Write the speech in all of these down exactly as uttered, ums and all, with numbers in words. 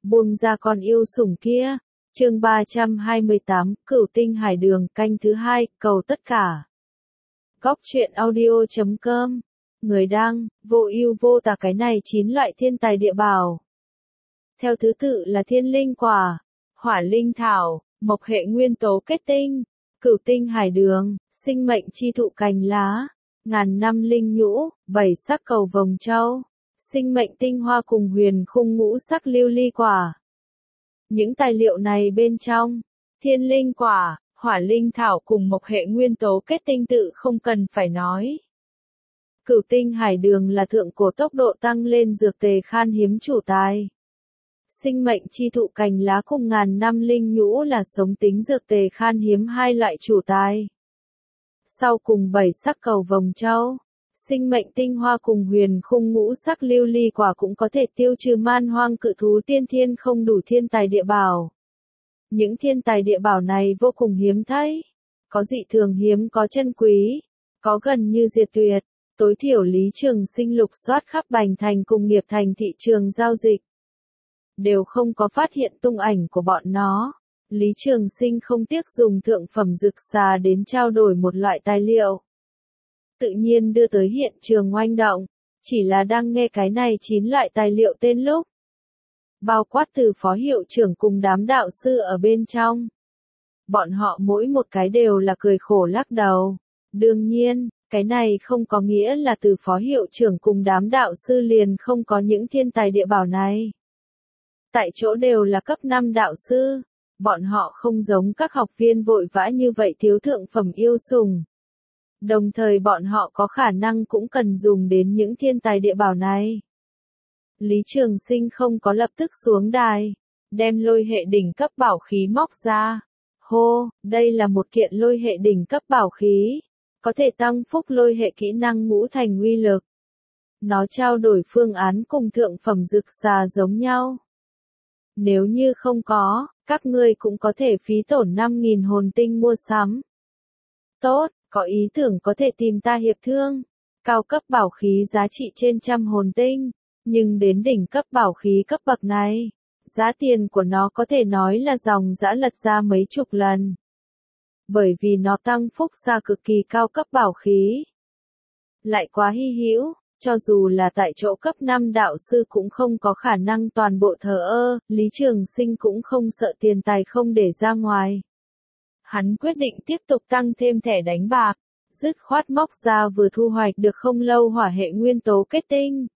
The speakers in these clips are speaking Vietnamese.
buông ra con yêu sủng kia. Chương ba trăm hai mươi tám, Cửu Tinh Hải Đường, canh thứ hai, cầu tất cả. Góc truyện audio chấm com. Người đăng, vô ưu vô tà. Cái này chín loại thiên tài địa bảo. Theo thứ tự là thiên linh quả, hỏa linh thảo, mộc hệ nguyên tố kết tinh, cửu tinh hải đường, sinh mệnh chi thụ cành lá, ngàn năm linh nhũ, bảy sắc cầu vồng châu, sinh mệnh tinh hoa cùng huyền khung ngũ sắc lưu ly quả. Những tài liệu này bên trong, thiên linh quả, hỏa linh thảo cùng mộc hệ nguyên tố kết tinh tự không cần phải nói. Cửu tinh hải đường là thượng cổ tốc độ tăng lên dược tề khan hiếm chủ tài. Sinh mệnh chi thụ cành lá cùng ngàn năm linh nhũ là sống tính dược tề khan hiếm hai loại chủ tài. Sau cùng bảy sắc cầu vồng châu, sinh mệnh tinh hoa cùng huyền khung ngũ sắc lưu ly quả cũng có thể tiêu trừ man hoang cự thú tiên thiên không đủ thiên tài địa bảo. Những thiên tài địa bảo này vô cùng hiếm thấy, có dị thường hiếm có chân quý, có gần như diệt tuyệt. Tối thiểu Lý Trường Sinh lục soát khắp Bành Thành cùng Nghiệp Thành thị trường giao dịch, đều không có phát hiện tung ảnh của bọn nó. Lý Trường Sinh không tiếc dùng thượng phẩm dược xà đến trao đổi một loại tài liệu, tự nhiên đưa tới hiện trường oanh động, chỉ là đang nghe cái này chín loại tài liệu tên lúc. Bao quát từ phó hiệu trưởng cùng đám đạo sư ở bên trong. Bọn họ mỗi một cái đều là cười khổ lắc đầu. Đương nhiên, cái này không có nghĩa là từ phó hiệu trưởng cùng đám đạo sư liền không có những thiên tài địa bảo này. Tại chỗ đều là cấp năm đạo sư, bọn họ không giống các học viên vội vã như vậy thiếu thượng phẩm yêu sủng. Đồng thời bọn họ có khả năng cũng cần dùng đến những thiên tài địa bảo này. Lý Trường Sinh không có lập tức xuống đài, đem lôi hệ đỉnh cấp bảo khí móc ra. Hô, đây là một kiện lôi hệ đỉnh cấp bảo khí, có thể tăng phúc lôi hệ kỹ năng ngũ thành uy lực. Nó trao đổi phương án cùng thượng phẩm dược xà giống nhau. Nếu như không có, các ngươi cũng có thể phí tổn năm nghìn hồn tinh mua sắm. Tốt, có ý tưởng có thể tìm ta hiệp thương. Cao cấp bảo khí giá trị trên trăm hồn tinh, nhưng đến đỉnh cấp bảo khí cấp bậc này, giá tiền của nó có thể nói là dòng dã lật ra mấy chục lần. Bởi vì nó tăng phúc ra cực kỳ cao cấp bảo khí. Lại quá hy hữu, cho dù là tại chỗ cấp năm đạo sư cũng không có khả năng toàn bộ thờ ơ, Lý Trường Sinh cũng không sợ tiền tài không để ra ngoài. Hắn quyết định tiếp tục tăng thêm thẻ đánh bạc, dứt khoát móc ra vừa thu hoạch được không lâu hỏa hệ nguyên tố kết tinh.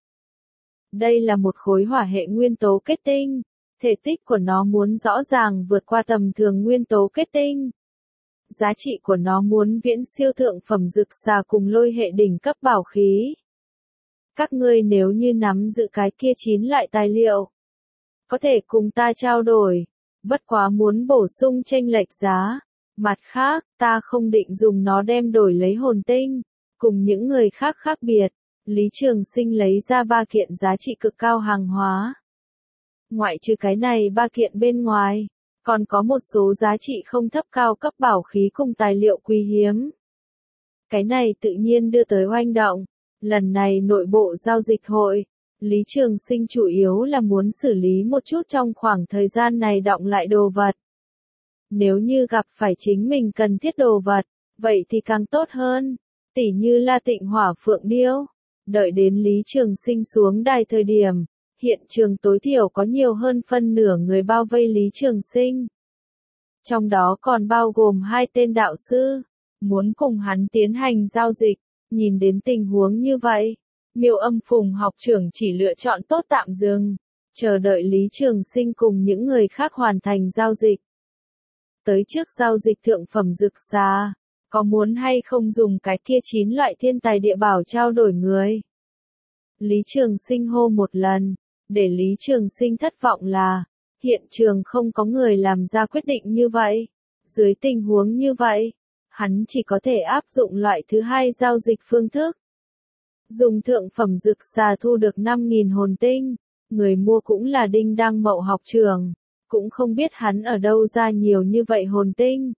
Đây là một khối hỏa hệ nguyên tố kết tinh, thể tích của nó muốn rõ ràng vượt qua tầm thường nguyên tố kết tinh. Giá trị của nó muốn viễn siêu thượng phẩm dược xà cùng lôi hệ đỉnh cấp bảo khí. Các ngươi nếu như nắm giữ cái kia chín loại tài liệu, có thể cùng ta trao đổi, bất quá muốn bổ sung chênh lệch giá. Mặt khác, ta không định dùng nó đem đổi lấy hồn tinh, cùng những người khác khác biệt. Lý Trường Sinh lấy ra ba kiện giá trị cực cao hàng hóa. Ngoại trừ cái này ba kiện bên ngoài, còn có một số giá trị không thấp cao cấp bảo khí cùng tài liệu quý hiếm. Cái này tự nhiên đưa tới oanh động. Lần này nội bộ giao dịch hội, Lý Trường Sinh chủ yếu là muốn xử lý một chút trong khoảng thời gian này đọng lại đồ vật. Nếu như gặp phải chính mình cần thiết đồ vật, vậy thì càng tốt hơn, tỉ như La Tịnh Hỏa Phượng Điêu. Đợi đến Lý Trường Sinh xuống đài thời điểm, hiện trường tối thiểu có nhiều hơn phân nửa người bao vây Lý Trường Sinh. Trong đó còn bao gồm hai tên đạo sư, muốn cùng hắn tiến hành giao dịch. Nhìn đến tình huống như vậy, Miêu Âm Phùng học trưởng chỉ lựa chọn tốt tạm dừng, chờ đợi Lý Trường Sinh cùng những người khác hoàn thành giao dịch. Tới trước giao dịch thượng phẩm dược xà, có muốn hay không dùng cái kia chín loại thiên tài địa bảo trao đổi người? Lý Trường Sinh hô một lần, để Lý Trường Sinh thất vọng là, hiện trường không có người làm ra quyết định như vậy. Dưới tình huống như vậy, hắn chỉ có thể áp dụng loại thứ hai giao dịch phương thức. Dùng thượng phẩm dược xà thu được năm nghìn hồn tinh, người mua cũng là Đinh Đăng Mậu học trưởng, cũng không biết hắn ở đâu ra nhiều như vậy hồn tinh.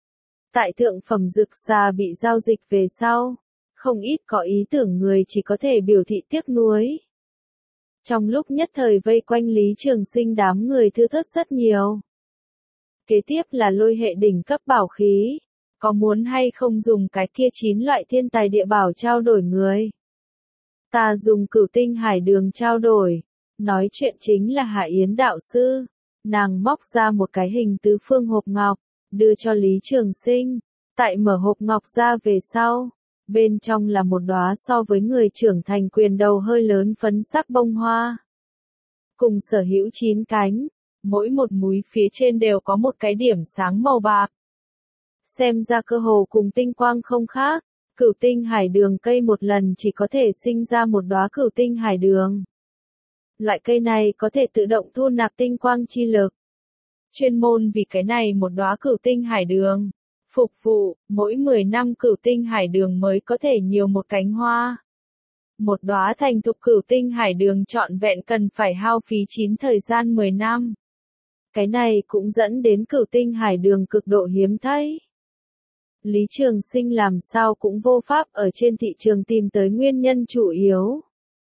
Tại thượng phẩm dược xà bị giao dịch về sau, không ít có ý tưởng người chỉ có thể biểu thị tiếc nuối. Trong lúc nhất thời vây quanh Lý Trường Sinh đám người thưa thớt rất nhiều. Kế tiếp là lôi hệ đỉnh cấp bảo khí. Có muốn hay không dùng cái kia chín loại thiên tài địa bảo trao đổi người? Ta dùng cửu tinh hải đường trao đổi. Nói chuyện chính là Hạ Yến đạo sư. Nàng móc ra một cái hình tứ phương hộp ngọc, đưa cho Lý Trường Sinh. Tại mở hộp ngọc ra về sau, bên trong là một đóa so với người trưởng thành quyền đầu hơi lớn phấn sắc bông hoa. Cùng sở hữu chín cánh, mỗi một múi phía trên đều có một cái điểm sáng màu bạc. Xem ra cơ hồ cùng tinh quang không khác, cửu tinh hải đường cây một lần chỉ có thể sinh ra một đóa cửu tinh hải đường. Loại cây này có thể tự động thu nạp tinh quang chi lực. Chuyên môn vì cái này một đóa cửu tinh hải đường. Phục vụ, mỗi mười năm cửu tinh hải đường mới có thể nhiều một cánh hoa. Một đóa thành thục cửu tinh hải đường trọn vẹn cần phải hao phí chín thời gian mười năm. Cái này cũng dẫn đến cửu tinh hải đường cực độ hiếm thấy. Lý Trường Sinh làm sao cũng vô pháp ở trên thị trường tìm tới nguyên nhân chủ yếu.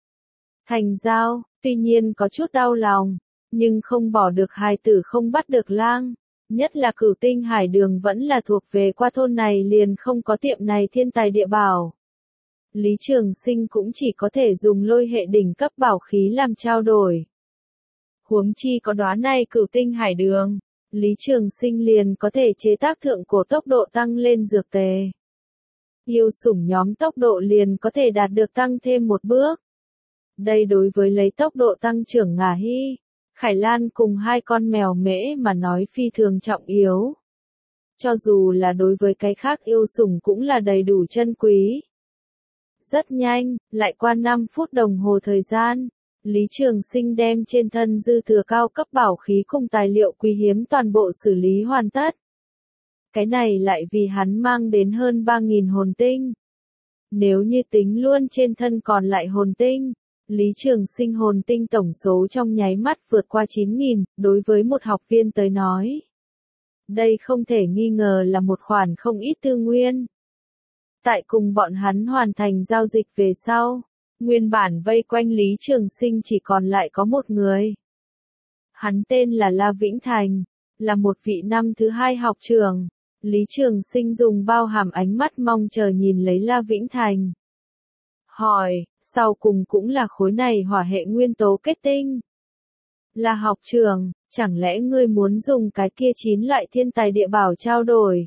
Thành giao, tuy nhiên có chút đau lòng, nhưng không bỏ được hài tử không bắt được lang. Nhất là cửu tinh hải đường vẫn là thuộc về qua thôn này liền không có tiệm này thiên tài địa bảo. Lý Trường Sinh cũng chỉ có thể dùng lôi hệ đỉnh cấp bảo khí làm trao đổi. Huống chi có đóa này cửu tinh hải đường, Lý Trường Sinh liền có thể chế tác thượng cổ tốc độ tăng lên dược tề. Yêu sủng nhóm tốc độ liền có thể đạt được tăng thêm một bước. Đây đối với lấy tốc độ tăng trưởng Ngà Hy, Khải Lan cùng hai con mèo mễ mà nói phi thường trọng yếu. Cho dù là đối với cái khác yêu sủng cũng là đầy đủ chân quý. Rất nhanh, lại qua năm phút đồng hồ thời gian, Lý Trường Sinh đem trên thân dư thừa cao cấp bảo khí cùng tài liệu quý hiếm toàn bộ xử lý hoàn tất. Cái này lại vì hắn mang đến hơn ba nghìn hồn tinh. Nếu như tính luôn trên thân còn lại hồn tinh, Lý Trường Sinh hồn tinh tổng số trong nháy mắt vượt qua chín nghìn, đối với một học viên tới nói. Đây không thể nghi ngờ là một khoản không ít tư nguyên. Tại cùng bọn hắn hoàn thành giao dịch về sau, nguyên bản vây quanh Lý Trường Sinh chỉ còn lại có một người. Hắn tên là La Vĩnh Thành, là một vị năm thứ hai học trường. Lý Trường Sinh dùng bao hàm ánh mắt mong chờ nhìn lấy La Vĩnh Thành. Hỏi, sau cùng cũng là khối này hỏa hệ nguyên tố kết tinh. Là học trường, chẳng lẽ ngươi muốn dùng cái kia chín loại thiên tài địa bảo trao đổi?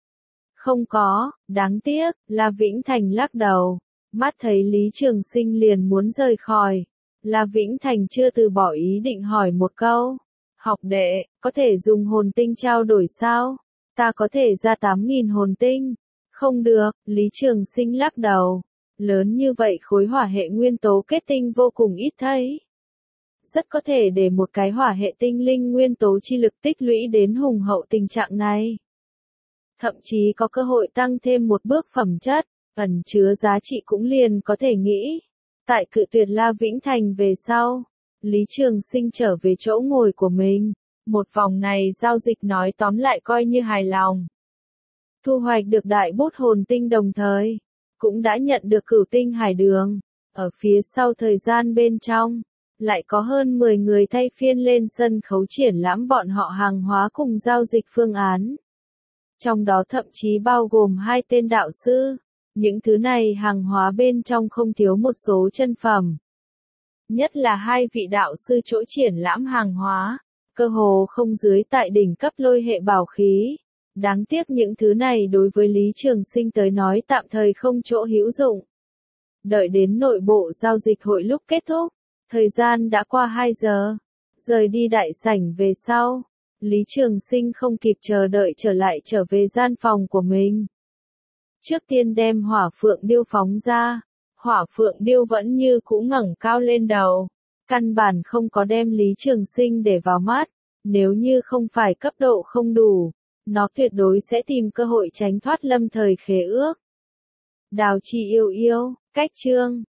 Không có, đáng tiếc, La Vĩnh Thành lắc đầu. Mắt thấy Lý Trường Sinh liền muốn rời khỏi. La Vĩnh Thành chưa từ bỏ ý định hỏi một câu. Học đệ, có thể dùng hồn tinh trao đổi sao? Ta có thể ra tám nghìn hồn tinh. Không được, Lý Trường Sinh lắc đầu. Lớn như vậy khối hỏa hệ nguyên tố kết tinh vô cùng ít thấy. Rất có thể để một cái hỏa hệ tinh linh nguyên tố chi lực tích lũy đến hùng hậu tình trạng này. Thậm chí có cơ hội tăng thêm một bước phẩm chất, ẩn chứa giá trị cũng liền có thể nghĩ. Tại cự tuyệt La Vĩnh Thành về sau, Lý Trường Sinh trở về chỗ ngồi của mình. Một vòng này giao dịch nói tóm lại coi như hài lòng. Thu hoạch được đại bút hồn tinh đồng thời, cũng đã nhận được cửu tinh hải đường. Ở phía sau thời gian bên trong, lại có hơn mười người thay phiên lên sân khấu triển lãm bọn họ hàng hóa cùng giao dịch phương án. Trong đó thậm chí bao gồm hai tên đạo sư. Những thứ này hàng hóa bên trong không thiếu một số chân phẩm. Nhất là hai vị đạo sư chỗ triển lãm hàng hóa, cơ hồ không dưới tại đỉnh cấp lôi hệ bảo khí. Đáng tiếc những thứ này đối với Lý Trường Sinh tới nói tạm thời không chỗ hữu dụng. Đợi đến nội bộ giao dịch hội lúc kết thúc, thời gian đã qua hai giờ. Rời đi đại sảnh về sau, Lý Trường Sinh không kịp chờ đợi trở lại trở về gian phòng của mình. Trước tiên đem hỏa phượng điêu phóng ra, hỏa phượng điêu vẫn như cũ ngẩng cao lên đầu. Căn bản không có đem Lý Trường Sinh để vào mắt, nếu như không phải cấp độ không đủ, nó tuyệt đối sẽ tìm cơ hội tránh thoát lâm thời khế ước. Đào Chi yêu yêu, cách chương.